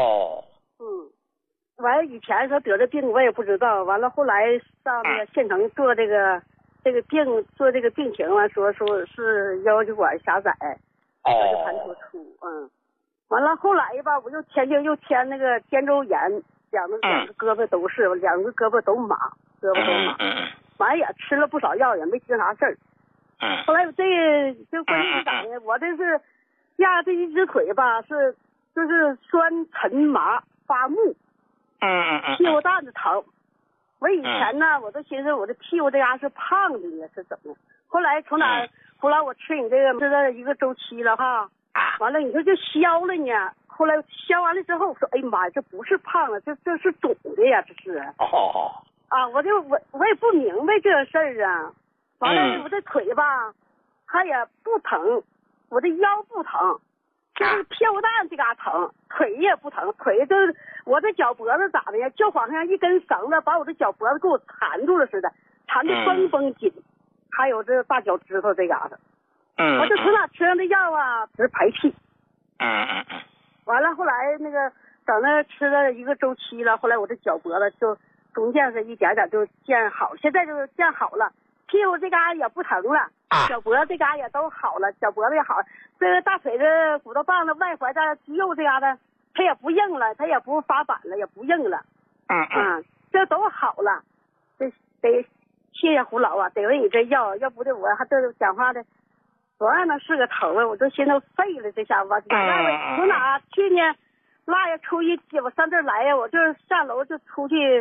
完了以前说得这病我也不知道，完了后来上那个县城做这个病情完说是腰椎管狭窄，腰椎盘突出，完了后来吧，我又添那个肩周炎，两个胳膊都是，两个胳膊都麻，完了也吃了不少药，也没听啥事儿。后来我这就关键是咋的？我这是压这一只腿吧，就是酸沉麻发木，屁股蛋子疼。我以前呢，我都寻思我这屁股这嘎是胖的呢，是怎么？后来从哪？后来我吃你这个吃了1个周期了哈，完了你说就消了呢。后来消完了之后，我说哎妈呀，这不是胖了，这是肿的呀，这是。我也不明白这事儿啊。完了，我这腿吧，它也不疼，我这腰不疼，就是屁股蛋这嘎疼，腿也不疼，腿就是我这脚脖子咋的呀？就好像一根绳子把我这脚脖子给我缠住了似的，缠得绷绷紧，还有这大脚趾头这嘎达。我就从哪吃上的药啊，只是排气。完了后来那个等那吃了1个周期了，后来我这脚脖子就逐渐是一点点就见好，现在就见好了。屁股这嘎也不疼了，脚脖子这嘎也都好了，脚脖子也好，这个大腿的骨头棒子、外踝的肌肉这嘎达，它也不硬了，它也不发板了，也不硬了，这都好了。这得谢谢胡老啊，得为你这药，要不的我还这讲话的，多让能是个头啊，我都寻思废了这下子。从哪去呢？腊月初一我上这儿来呀，我这下楼就出去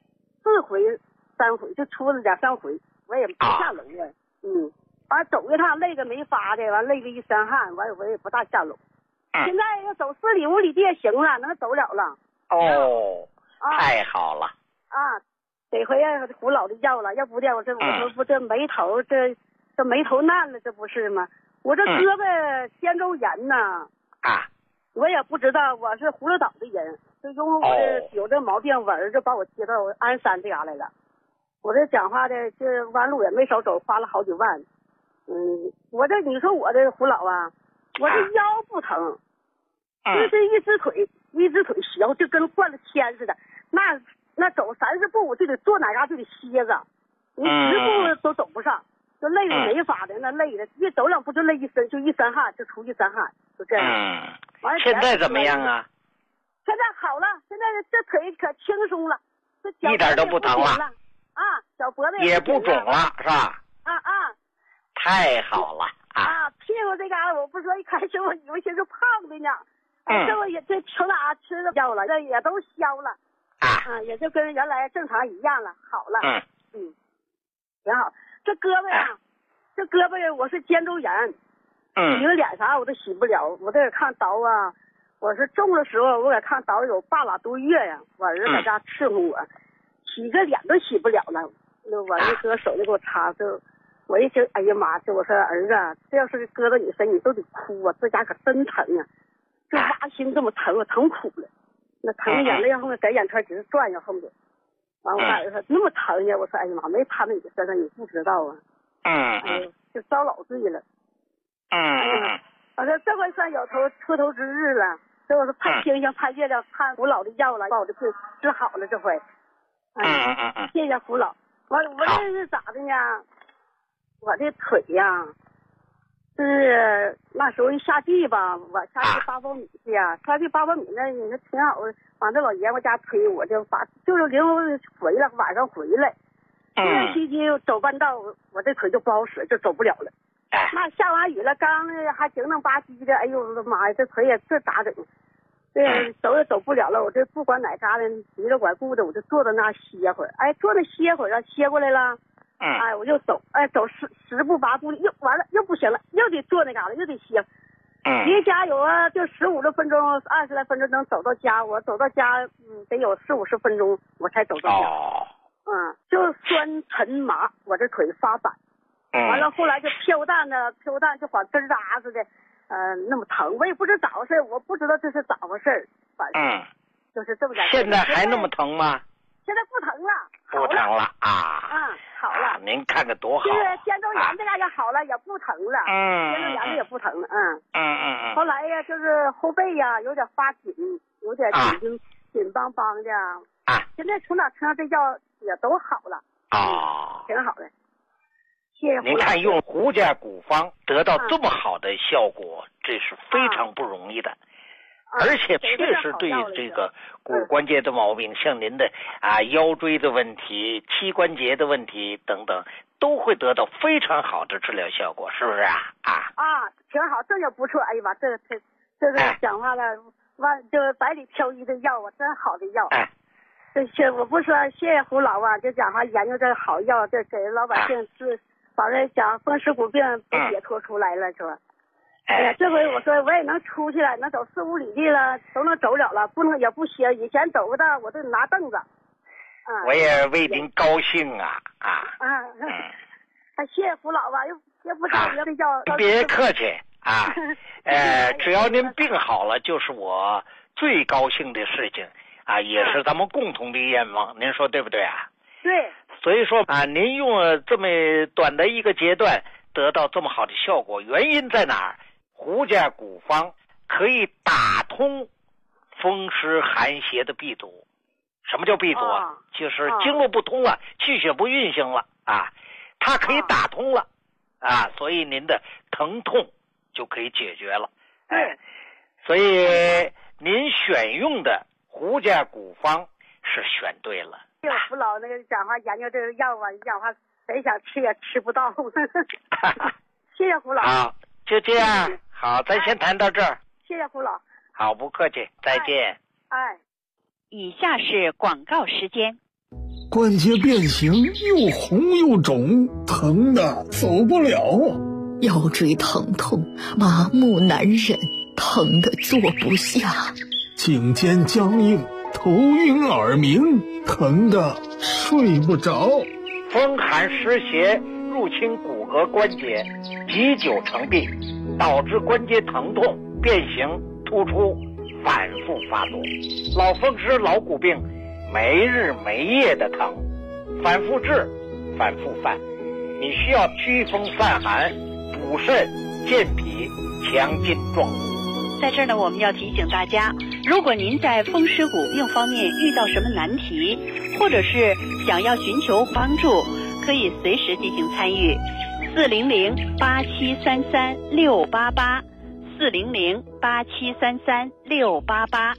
4回3回，就出了2-3回。我也不下楼啊，完走一趟累个没法的，完累个一身汗，完我也不大下楼。现在要走4里5里地也行了，能走了了。 太好了。 得回胡老的药了，要不的我这眉头这眉头烂了，这不是吗？我这胳膊肩周炎呐。我也不知道，我是葫芦岛的人，就因为我这有这毛病，我儿子把我接到鞍山这家来了。我这讲话的这弯路也没少走，花了好几万。我这你说我这胡老啊，我这腰不疼，就是一只腿小，就跟灌了铅似的。那走30步我就得坐哪嘎就得歇着，你10步都走不上，就累的没法的，那累的一走2步就累一身，就一身汗，就出一身汗，就这样。完了现在怎么样啊？ 现在好了，现在这腿可轻松了，这脚一点都不疼了啊，小脖子也不肿了，是吧？太好了屁股这嘎我不说一开始我以为是胖的呢，这我也这从哪吃的药了，这也都消了也就跟原来正常一样了，好了，挺好。这胳膊呀，我是肩周炎，洗个脸啥我都洗不了，我这看刀啊，我是重的时候我给看刀有8拉多月呀，我儿子在家伺候我，洗个脸都洗不了了，我儿子搁手里给我擦，就我一听，哎呀妈，这我说儿子，这要是搁到你身你都得哭啊，这家可真疼啊，这挖心这么疼啊，疼苦了，那疼眼泪后面在眼圈直转呀，后面。完我儿子说那么疼呀，我说哎呀妈，没趴在你身上你不知道啊。哎呦，就遭老罪了。我说这回算有出头之日了，这我是盼星星盼月亮盼胡老的药了，把我的病治好了这回。谢谢胡老。我这是咋的呢？我这腿呀，是那时候一下地吧，我下地8百米去呀，下地800米那你说挺好，往这老爷们家推，我就是临回来晚上回来。这段期间走半道，我这腿就不好使，就走不了了。那下完雨了，刚还挺能吧唧的，哎呦我的妈呀，这腿也这咋整？这走也走不了了，我这不管哪嘎达提着拐步的，我就坐在那歇会儿。哎，坐那歇会儿，歇过来了，哎，我又走，哎，走10步8步，又完了，又不行了，又得坐那嘎达，又得歇。离家有就15多分钟，20来分钟能走到家。我走到家，得有40、50分钟，我才走到家。就酸沉麻，我这腿发板。完了后来就飘蛋就好针扎似的，那么疼，我也不知道咋回事，我不知道这是咋回事，反正就是这么点。 现在还那么疼吗？ 现在不疼了， 不疼了好了。 您看看多好。 就是肩周炎这样也好了，也不疼了。肩周炎也不疼了。后来呀，就是后背呀有点发紧，有点紧邦邦的。现在从哪吃上这药也都好了。挺好的。谢谢胡老师。 您看用胡家古方得到这么好的效果，这是非常不容易的。而且确实对这个骨关节的毛病，像您的腰椎的问题、膝关节的问题等等，都会得到非常好的治疗效果，是不是啊？ 挺好，这也不错。哎呀妈，这个讲话了，就百里挑一的药啊，真好的药。我不说谢谢胡老啊，就讲话研究这好药，这给老百姓治，反正讲风湿骨病都解脱出来了，是吧？哎呀，这回我说我也能出去了，能走4、5里地了，都能走了了，不能也不歇。以前走不到，我都拿凳子。 我也为您高兴啊！ 谢谢胡老吧，也不找别的药。 别客气啊！只要您病好了，就是我最高兴的事情啊，也是咱们共同的愿望。您说对不对啊？ 对。 所以说您用了这么短的一个阶段得到这么好的效果，原因在哪儿？胡家古方可以打通风湿寒邪的闭堵。什么叫闭堵啊？就是经络不通了，气血不运行了它可以打通了所以您的疼痛就可以解决了。所以您选用的胡家古方是选对了。 胡老那个讲话研究这个药你讲话谁想吃也吃不到。谢谢胡老。 好，就这样。好，咱先谈到这儿。 谢谢胡老。 好，不客气，再见。 以下是广告时间。 关节变形，又红又肿，疼的走不了啊！ 腰椎疼痛，麻木难忍，疼的坐不下。 颈肩僵硬，头晕耳鸣，疼的睡睡不着。 风寒湿邪入侵骨骼关节，积久成病，导致关节疼痛、变形、突出，反复发作。老风湿、老骨病，没日没夜的疼，反复治，反复犯。你需要祛风散寒、补肾、健脾、强筋壮骨。 在这儿呢，我们要提醒大家，如果您在风湿骨病方面遇到什么难题，或者是想要寻求帮助，可以随时进行参与。400-8733-688 400-8733-688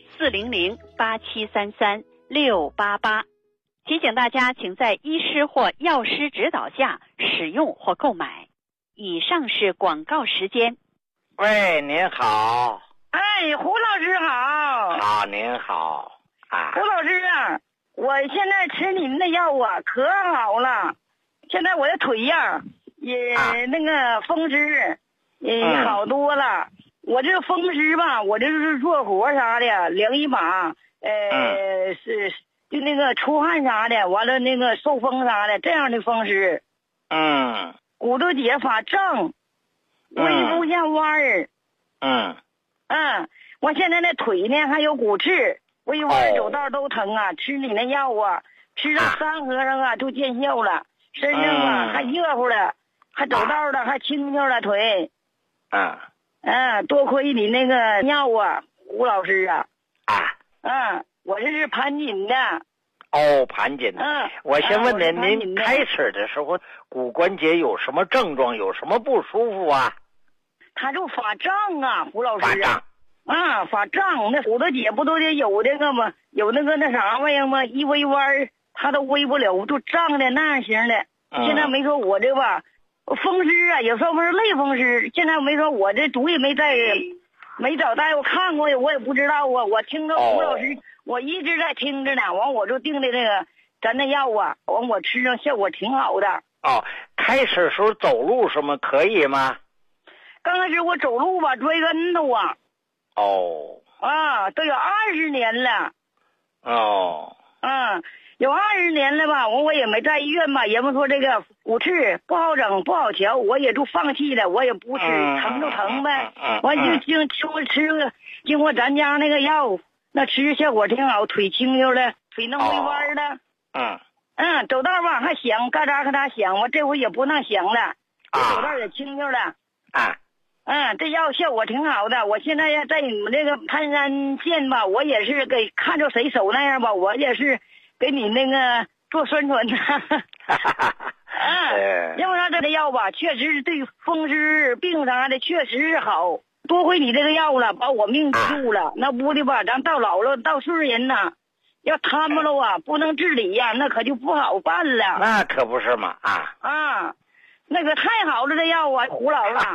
400-8733-688。提醒大家，请在医师或药师指导下使用或购买。以上是广告时间。 喂，您好。 哎，胡老师好。 好，您好。啊， 胡老师啊，我现在吃你们的药啊，可好了。现在我的腿呀，也那个风湿也好多了。我这风湿吧，我这是做活啥的，凉一把，是就那个出汗啥的，完了那个受风啥的，这样的风湿。骨头节发胀，微不下弯儿。我现在那腿呢还有骨刺，微弯走道都疼啊。吃你那药啊，吃了3盒上啊就见效了，身上啊还热乎了，还走道了，还轻巧了腿。多亏你那个药啊，胡老师啊。我这是盘锦的。 盘锦的。我先问您开始的时候骨关节有什么症状，有什么不舒服啊？ 他就发胀啊，胡老师啊。发胀，那骨头节不都得有这个吗？有那个那啥玩意儿吗？一微弯他都微不了，就胀的那样型的。现在没说我这吧，风湿啊，有时候不是类风湿。现在没说我这主也没找大夫看过，我也不知道啊。我听着胡老师，我一直在听着呢。完我就定的这个咱的药啊，完我吃上效果挺好的。 开始时候走路什么可以吗？ 刚开始我走路吧，摔跟头啊。都有20年了。有20年了吧，我也没在医院吧，人们说这个骨刺不好整不好瞧，我也就放弃了，我也不吃，疼就疼呗。完就经过咱家那个药，那吃效果挺好，腿轻溜的，腿能微弯的。走道吧还响，嘎喳嘎喳响，我这回也不那响了，走道也轻溜了。这药效果挺好的。我现在呀在你们这个潘山县吧，我也是给看着谁手那样吧，我也是给你那个做宣传的。因为这个药吧，确实是对风湿病啥的确实是好。多亏你这个药了，把我命住了。那不的吧，咱到老了到岁数人呐，要贪么了啊，不能治理呀，那可就不好办了。 那可不是嘛。 那个太好了，这药啊，胡老师。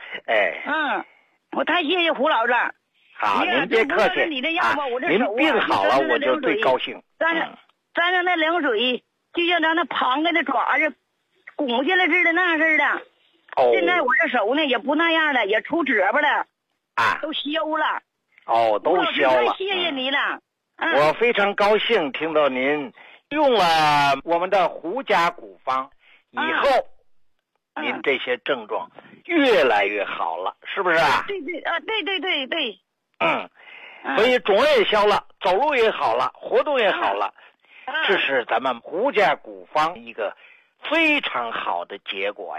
我太谢谢胡老师。 好，您别客气。 你这药吧，我这您手病好了，我就最高兴。 沾上那凉水，就像咱那螃蟹的爪子拱下来似的那样似的。现在我这手呢也不那样了，也出褶巴了。都消了。 都消了。 太谢谢你了。 我非常高兴听到您用了我们的胡家古方以后。您这些症状越来越好了，是不是啊？ 对。 所以肿也消了，走路也好了，活动也好了，这是咱们胡家古方一个非常好的结果呀。